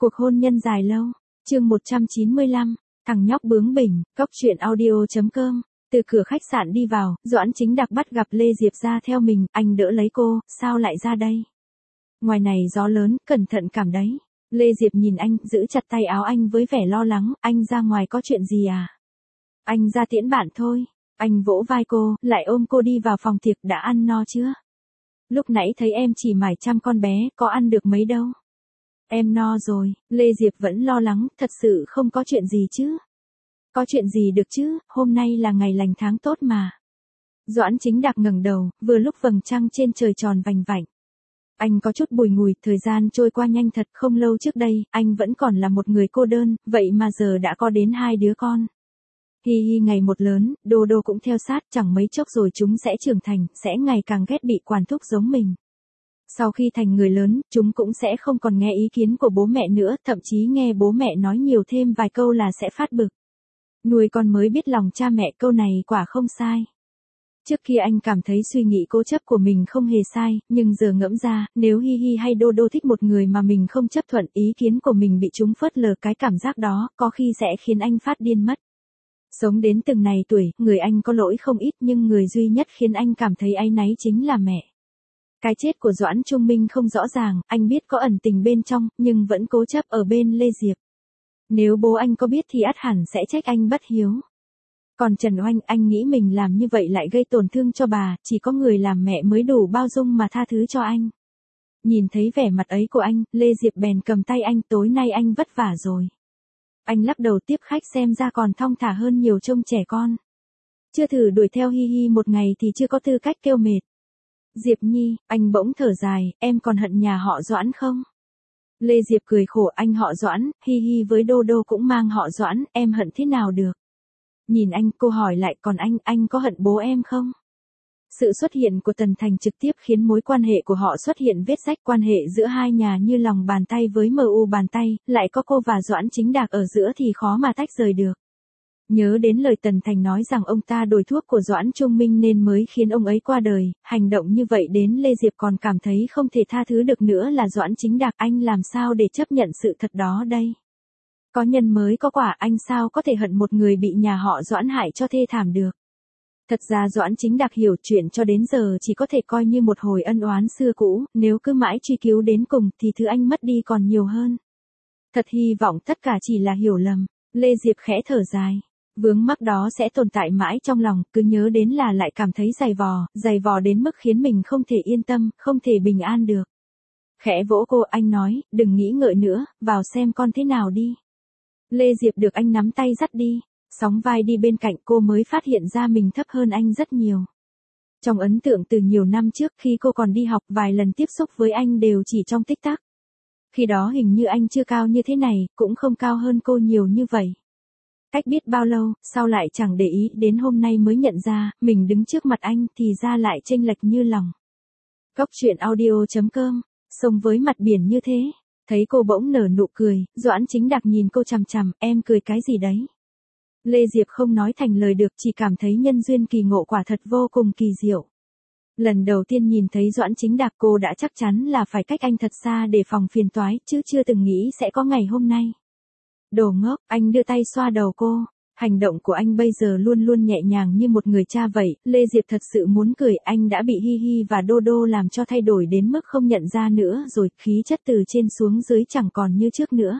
Cuộc hôn nhân dài lâu. Chương 195. Thằng nhóc bướng bỉnh. Cóc truyện audio.com. Từ cửa khách sạn đi vào, Doãn Chính Đạc bắt gặp Lê Diệp ra theo mình, anh đỡ lấy cô, sao lại ra đây? Ngoài này gió lớn, cẩn thận cảm đấy. Lê Diệp nhìn anh, giữ chặt tay áo anh với vẻ lo lắng, anh ra ngoài có chuyện gì à? Anh ra tiễn bạn thôi. Anh vỗ vai cô, lại ôm cô đi vào phòng tiệc, đã ăn no chưa? Lúc nãy thấy em chỉ mải chăm con bé, có ăn được mấy đâu. Em no rồi, Lê Diệp vẫn lo lắng, thật sự không có chuyện gì chứ? Có chuyện gì được chứ, hôm nay là ngày lành tháng tốt mà. Doãn Chính Đạc ngẩng đầu, vừa lúc vầng trăng trên trời tròn vành vạnh. Anh có chút bùi ngùi, thời gian trôi qua nhanh thật, không lâu trước đây, anh vẫn còn là một người cô đơn, vậy mà giờ đã có đến 2 đứa con. Hi Hi ngày một lớn, Đô Đô cũng theo sát, chẳng mấy chốc rồi chúng sẽ trưởng thành, sẽ ngày càng ghét bị quản thúc giống mình. Sau khi thành người lớn, chúng cũng sẽ không còn nghe ý kiến của bố mẹ nữa, thậm chí nghe bố mẹ nói nhiều thêm vài câu là sẽ phát bực. Nuôi con mới biết lòng cha mẹ, câu này quả không sai. Trước kia anh cảm thấy suy nghĩ cố chấp của mình không hề sai, nhưng giờ ngẫm ra, nếu Hi Hi hay Đô Đô thích một người mà mình không chấp thuận, ý kiến của mình bị chúng phớt lờ, cái cảm giác đó, có khi sẽ khiến anh phát điên mất. Sống đến từng này tuổi, người anh có lỗi không ít, nhưng người duy nhất khiến anh cảm thấy áy náy chính là mẹ. Cái chết của Doãn Trung Minh không rõ ràng, anh biết có ẩn tình bên trong, nhưng vẫn cố chấp ở bên Lê Diệp. Nếu bố anh có biết thì ắt hẳn sẽ trách anh bất hiếu. Còn Trần Oanh, anh nghĩ mình làm như vậy lại gây tổn thương cho bà, chỉ có người làm mẹ mới đủ bao dung mà tha thứ cho anh. Nhìn thấy vẻ mặt ấy của anh, Lê Diệp bèn cầm tay anh, tối nay anh vất vả rồi. Anh lắc đầu tiếp khách, xem ra còn thong thả hơn nhiều trông trẻ con. Chưa thử đuổi theo Hi Hi một ngày thì chưa có tư cách kêu mệt. Diệp Nhi, anh bỗng thở dài, em còn hận nhà họ Doãn không? Lê Diệp cười khổ, anh họ Doãn, Hi Hi với Đô Đô cũng mang họ Doãn, em hận thế nào được? Nhìn anh, cô hỏi lại, còn anh có hận bố em không? Sự xuất hiện của Tần Thành trực tiếp khiến mối quan hệ của họ xuất hiện vết rách, quan hệ giữa hai nhà như lòng bàn tay với mu bàn tay, lại có cô và Doãn Chính Đạc ở giữa thì khó mà tách rời được. Nhớ đến lời Tần Thành nói rằng ông ta đổi thuốc của Doãn Trung Minh nên mới khiến ông ấy qua đời, hành động như vậy đến Lê Diệp còn cảm thấy không thể tha thứ được nữa là Doãn Chính Đạc, anh làm sao để chấp nhận sự thật đó đây? Có nhân mới có quả, anh sao có thể hận một người bị nhà họ Doãn hại cho thê thảm được? Thật ra Doãn Chính Đạc hiểu chuyện cho đến giờ chỉ có thể coi như một hồi ân oán xưa cũ, nếu cứ mãi truy cứu đến cùng thì thứ anh mất đi còn nhiều hơn. Thật hy vọng tất cả chỉ là hiểu lầm. Lê Diệp khẽ thở dài. Vướng mắc đó sẽ tồn tại mãi trong lòng, cứ nhớ đến là lại cảm thấy dày vò đến mức khiến mình không thể yên tâm, không thể bình an được. Khẽ vỗ cô, anh nói, đừng nghĩ ngợi nữa, vào xem con thế nào đi. Lê Diệp được anh nắm tay dắt đi, sóng vai đi bên cạnh, cô mới phát hiện ra mình thấp hơn anh rất nhiều. Trong ấn tượng từ nhiều năm trước khi cô còn đi học, vài lần tiếp xúc với anh đều chỉ trong tích tắc. Khi đó hình như anh chưa cao như thế này, cũng không cao hơn cô nhiều như vậy. Cách biết bao lâu, sao lại chẳng để ý, đến hôm nay mới nhận ra, mình đứng trước mặt anh thì ra lại chênh lệch như lòng. Cóc truyện audio.com, sông với mặt biển như thế. Thấy cô bỗng nở nụ cười, Doãn Chính Đạc nhìn cô chằm chằm, em cười cái gì đấy? Lê Diệp không nói thành lời được, chỉ cảm thấy nhân duyên kỳ ngộ quả thật vô cùng kỳ diệu. Lần đầu tiên nhìn thấy Doãn Chính Đạc cô đã chắc chắn là phải cách anh thật xa để phòng phiền toái, chứ chưa từng nghĩ sẽ có ngày hôm nay. Đồ ngốc, anh đưa tay xoa đầu cô. Hành động của anh bây giờ luôn luôn nhẹ nhàng như một người cha vậy. Lê Diệp thật sự muốn cười, anh đã bị Hi Hi và Đô Đô làm cho thay đổi đến mức không nhận ra nữa rồi, khí chất từ trên xuống dưới chẳng còn như trước nữa.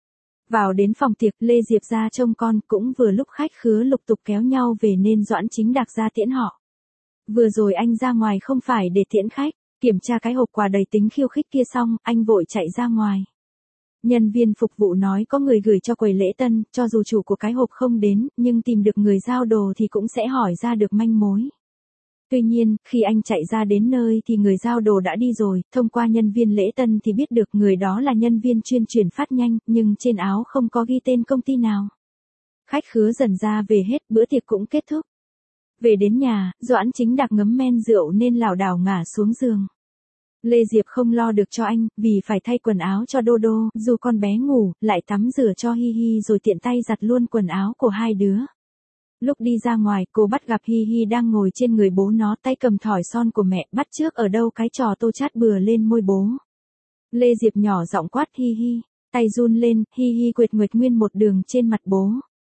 Vào đến phòng tiệc, Lê Diệp ra trông con, cũng vừa lúc khách khứa lục tục kéo nhau về nên Doãn Chính Đạc ra tiễn họ. Vừa rồi anh ra ngoài không phải để tiễn khách, kiểm tra cái hộp quà đầy tính khiêu khích kia xong, anh vội chạy ra ngoài. Nhân viên phục vụ nói có người gửi cho quầy lễ tân, cho dù chủ của cái hộp không đến, nhưng tìm được người giao đồ thì cũng sẽ hỏi ra được manh mối. Tuy nhiên, khi anh chạy ra đến nơi thì người giao đồ đã đi rồi, thông qua nhân viên lễ tân thì biết được người đó là nhân viên chuyên chuyển phát nhanh, nhưng trên áo không có ghi tên công ty nào. Khách khứa dần ra về hết, bữa tiệc cũng kết thúc. Về đến nhà, Doãn Chính Đạc ngấm men rượu nên lảo đảo ngả xuống giường. Lê Diệp không lo được cho anh, vì phải thay quần áo cho Đô Đô, dù con bé ngủ, lại tắm rửa cho Hi Hi rồi tiện tay giặt luôn quần áo của hai đứa. Lúc đi ra ngoài, cô bắt gặp Hi Hi đang ngồi trên người bố nó, tay cầm thỏi son của mẹ, bắt chước ở đâu cái trò tô chát bừa lên môi bố. Lê Diệp nhỏ giọng quát, Hi Hi, Tay run lên, Hi Hi quệt nguyệt nguyên một đường trên mặt bố.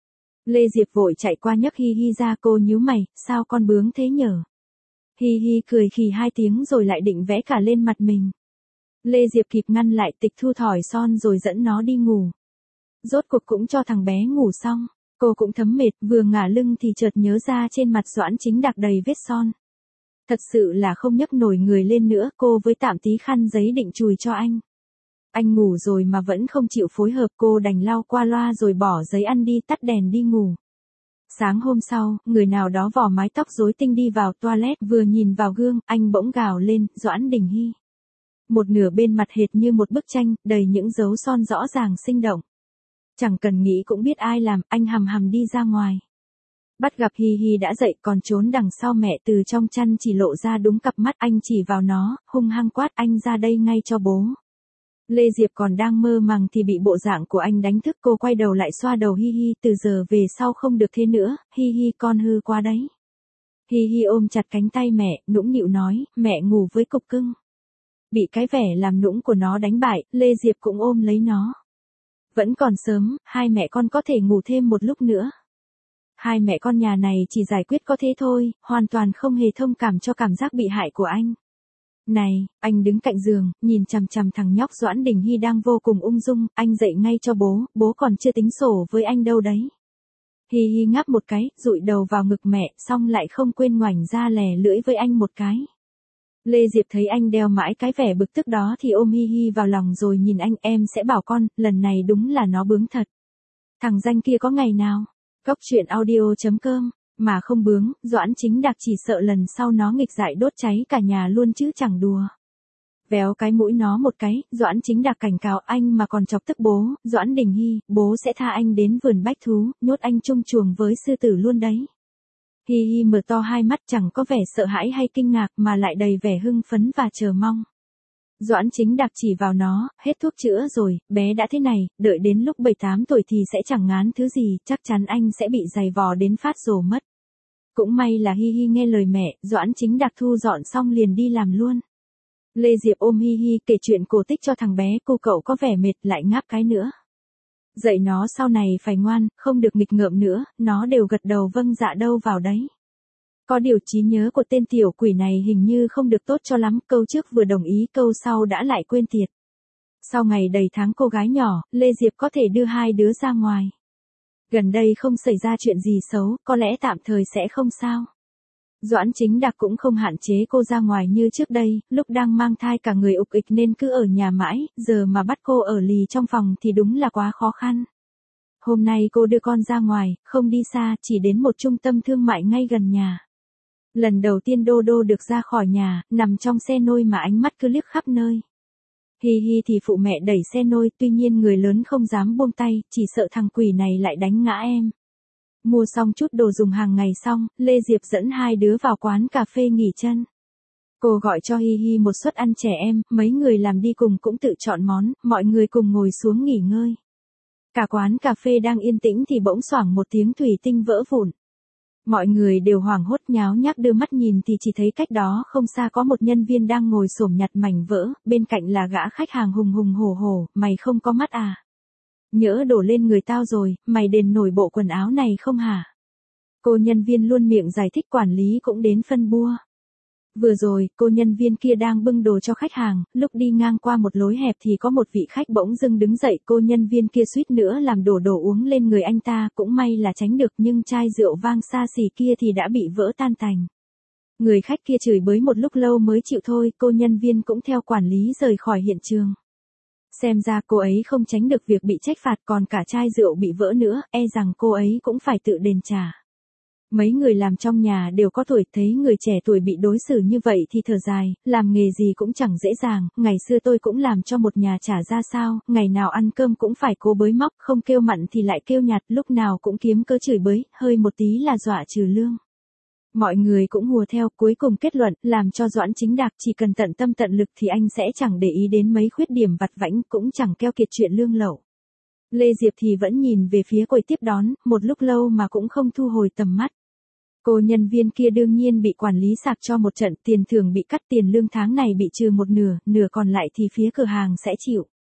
Lê Diệp vội chạy qua nhấc Hi Hi ra, cô nhíu mày, sao con bướng thế nhở? Hi Hi cười khì 2 tiếng rồi lại định vẽ cả lên mặt mình. Lê Diệp kịp ngăn lại, Tịch Thu thỏi son rồi dẫn nó đi ngủ. Rốt cuộc cũng cho thằng bé ngủ xong, cô cũng thấm mệt, vừa ngả lưng thì chợt nhớ ra trên mặt Doãn Chính Đạc đầy vết son. Thật sự là không nhấc nổi người lên nữa, cô với tạm tí khăn giấy định chùi cho anh. Anh ngủ rồi mà vẫn không chịu phối hợp, cô đành lau qua loa rồi bỏ giấy ăn đi, tắt đèn đi ngủ. Sáng hôm sau, người nào đó vò mái tóc rối tinh đi vào toilet, vừa nhìn vào gương, anh bỗng gào lên, Doãn Đình Hy. Một nửa bên mặt hệt như một bức tranh, đầy những dấu son rõ ràng sinh động. Chẳng cần nghĩ cũng biết ai làm, anh hầm hầm đi ra ngoài. Bắt gặp Hi Hi đã dậy còn trốn đằng sau mẹ, từ trong chăn chỉ lộ ra đúng cặp mắt, anh chỉ vào nó, hung hăng quát, anh ra đây ngay cho bố. Lê Diệp còn đang mơ màng thì bị bộ dạng của anh đánh thức, cô quay đầu lại xoa đầu Hi Hi, từ giờ về sau không được thế nữa, Hi Hi con hư quá đấy. Hi Hi ôm chặt cánh tay mẹ, nũng nịu nói, mẹ ngủ với cục cưng. Bị cái vẻ làm nũng của nó đánh bại, Lê Diệp cũng ôm lấy nó. Vẫn còn sớm, hai mẹ con có thể ngủ thêm một lúc nữa. Hai mẹ con nhà này chỉ giải quyết có thế thôi, hoàn toàn không hề thông cảm cho cảm giác bị hại của anh. Này, anh đứng cạnh giường, nhìn chằm chằm thằng nhóc Doãn Đình Hy đang vô cùng ung dung, anh dậy ngay cho bố còn chưa tính sổ với anh đâu đấy. Hi Hi ngáp một cái, dụi đầu vào ngực mẹ, xong lại không quên ngoảnh ra lè lưỡi với anh một cái. Lê Diệp thấy anh đeo mãi cái vẻ bực tức đó thì ôm Hi Hi vào lòng rồi nhìn anh, em sẽ bảo con, lần này đúng là nó bướng thật. Thằng danh kia có ngày nào, Cóc truyện audio.com, mà không bướng, Doãn Chính Đạc chỉ sợ lần sau nó nghịch dại đốt cháy cả nhà luôn chứ chẳng đùa. Véo cái mũi nó một cái, Doãn Chính Đạc cảnh cáo anh mà còn chọc tức bố, Doãn Đình Hy, bố sẽ tha anh đến vườn bách thú, nhốt anh chung chuồng với sư tử luôn đấy. Hi Hi mở to hai mắt, chẳng có vẻ sợ hãi hay kinh ngạc mà lại đầy vẻ hưng phấn và chờ mong. Doãn Chính Đạc chỉ vào nó, hết thuốc chữa rồi, bé đã thế này, đợi đến lúc 7-8 tuổi thì sẽ chẳng ngán thứ gì, chắc chắn anh sẽ bị giày vò đến phát rồ mất. Cũng may là Hi Hi nghe lời mẹ, Doãn Chính Đạc thu dọn xong liền đi làm luôn. Lê Diệp ôm Hi Hi kể chuyện cổ tích cho thằng bé, cô cậu có vẻ mệt lại ngáp cái nữa. Dạy nó sau này phải ngoan, không được nghịch ngợm nữa, nó đều gật đầu vâng dạ đâu vào đấy. Có điều trí nhớ của tên tiểu quỷ này hình như không được tốt cho lắm, câu trước vừa đồng ý câu sau đã lại quên tiệt. Sau ngày đầy tháng cô gái nhỏ, Lê Diệp có thể đưa hai đứa ra ngoài. Gần đây không xảy ra chuyện gì xấu, có lẽ tạm thời sẽ không sao. Doãn Chính Đạc cũng không hạn chế cô ra ngoài như trước đây, lúc đang mang thai cả người ục ịch nên cứ ở nhà mãi, giờ mà bắt cô ở lì trong phòng thì đúng là quá khó khăn. Hôm nay cô đưa con ra ngoài, không đi xa, chỉ đến một trung tâm thương mại ngay gần nhà. Lần đầu tiên Đô Đô được ra khỏi nhà, nằm trong xe nôi mà ánh mắt cứ liếc khắp nơi. Hi Hi thì phụ mẹ đẩy xe nôi, tuy nhiên người lớn không dám buông tay, chỉ sợ thằng quỷ này lại đánh ngã em. Mua xong chút đồ dùng hàng ngày xong, Lê Diệp dẫn hai đứa vào quán cà phê nghỉ chân. Cô gọi cho Hi Hi một suất ăn trẻ em, mấy người làm đi cùng cũng tự chọn món, mọi người cùng ngồi xuống nghỉ ngơi. Cả quán cà phê đang yên tĩnh thì bỗng xoảng một tiếng thủy tinh vỡ vụn. Mọi người đều hoảng hốt nháo nhác đưa mắt nhìn thì chỉ thấy cách đó không xa có một nhân viên đang ngồi xổm nhặt mảnh vỡ, bên cạnh là gã khách hàng hùng hùng hổ hổ, mày không có mắt à? Nhỡ đổ lên người tao rồi, mày đền nổi bộ quần áo này không hả? Cô nhân viên luôn miệng giải thích, quản lý cũng đến phân bua. Vừa rồi, cô nhân viên kia đang bưng đồ cho khách hàng, lúc đi ngang qua một lối hẹp thì có một vị khách bỗng dưng đứng dậy, cô nhân viên kia suýt nữa làm đổ đồ uống lên người anh ta, cũng may là tránh được nhưng chai rượu vang xa xỉ kia thì đã bị vỡ tan tành. Người khách kia chửi bới một lúc lâu mới chịu thôi, cô nhân viên cũng theo quản lý rời khỏi hiện trường. Xem ra cô ấy không tránh được việc bị trách phạt, còn cả chai rượu bị vỡ nữa, e rằng cô ấy cũng phải tự đền trả. Mấy người làm trong nhà đều có tuổi, thấy người trẻ tuổi bị đối xử như vậy thì thở dài, làm nghề gì cũng chẳng dễ dàng, ngày xưa tôi cũng làm cho một nhà chả ra sao, ngày nào ăn cơm cũng phải cố bới móc, không kêu mặn thì lại kêu nhạt, lúc nào cũng kiếm cớ chửi bới, hơi một tí là dọa trừ lương. Mọi người cũng hùa theo, cuối cùng kết luận, làm cho Doãn Chính Đạc chỉ cần tận tâm tận lực thì anh sẽ chẳng để ý đến mấy khuyết điểm vặt vãnh, cũng chẳng keo kiệt chuyện lương lậu. Lê Diệp thì vẫn nhìn về phía quầy tiếp đón, một lúc lâu mà cũng không thu hồi tầm mắt. Cô nhân viên kia đương nhiên bị quản lý sạc cho một trận, tiền thưởng bị cắt, tiền lương tháng này bị trừ một nửa, nửa còn lại thì phía cửa hàng sẽ chịu.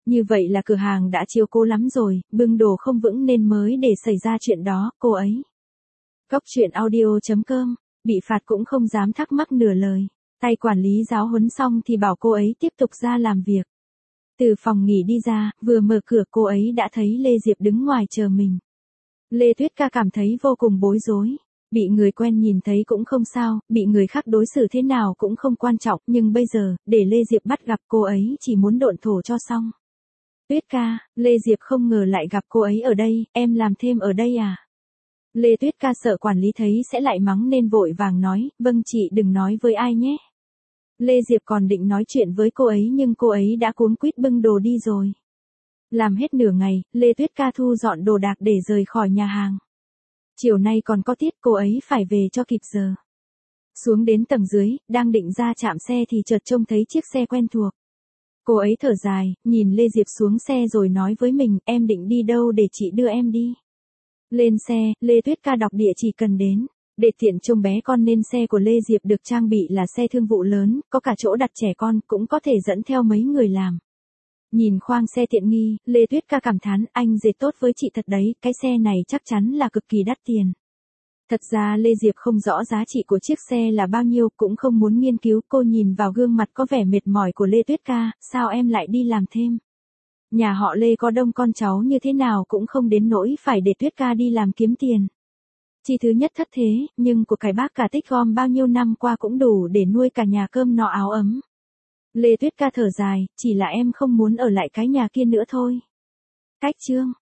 Như vậy là cửa hàng đã chiều cô lắm rồi, bưng đồ không vững nên mới để xảy ra chuyện đó, cô ấy. Cóc truyện audio.com, bị phạt cũng không dám thắc mắc nửa lời. Tay quản lý giáo huấn xong thì bảo cô ấy tiếp tục ra làm việc. Từ phòng nghỉ đi ra, vừa mở cửa cô ấy đã thấy Lê Diệp đứng ngoài chờ mình. Lê Tuyết Ca cảm thấy vô cùng bối rối. Bị người quen nhìn thấy cũng không sao, bị người khác đối xử thế nào cũng không quan trọng, nhưng bây giờ, để Lê Diệp bắt gặp cô ấy chỉ muốn độn thổ cho xong. Tuyết Ca, Lê Diệp không ngờ lại gặp cô ấy ở đây, em làm thêm ở đây à? Lê Tuyết Ca sợ quản lý thấy sẽ lại mắng nên vội vàng nói, vâng chị đừng nói với ai nhé. Lê Diệp còn định nói chuyện với cô ấy nhưng cô ấy đã cuống quýt bưng đồ đi rồi. Làm hết nửa ngày, Lê Tuyết Ca thu dọn đồ đạc để rời khỏi nhà hàng. Chiều nay còn có tiết cô ấy phải về cho kịp giờ. Xuống đến tầng dưới, đang định ra chạm xe thì chợt trông thấy chiếc xe quen thuộc. Cô ấy thở dài, nhìn Lê Diệp xuống xe rồi nói với mình, em định đi đâu để chị đưa em đi. Lên xe, Lê Tuyết Ca đọc địa chỉ cần đến. Để tiện trông bé con nên xe của Lê Diệp được trang bị là xe thương vụ lớn, có cả chỗ đặt trẻ con, cũng có thể dẫn theo mấy người làm. Nhìn khoang xe tiện nghi, Lê Tuyết Ca cảm thán, anh dệt tốt với chị thật đấy, cái xe này chắc chắn là cực kỳ đắt tiền. Thật ra Lê Diệp không rõ giá trị của chiếc xe là bao nhiêu, cũng không muốn nghiên cứu, cô nhìn vào gương mặt có vẻ mệt mỏi của Lê Tuyết Ca, sao em lại đi làm thêm? Nhà họ Lê có đông con cháu như thế nào cũng không đến nỗi phải để Tuyết Ca đi làm kiếm tiền. Chi thứ nhất thất thế, nhưng của cải bác cả tích gom bao nhiêu năm qua cũng đủ để nuôi cả nhà cơm no áo ấm. Lê Tuyết Ca thở dài, chỉ là em không muốn ở lại cái nhà kia nữa thôi. Cách chương.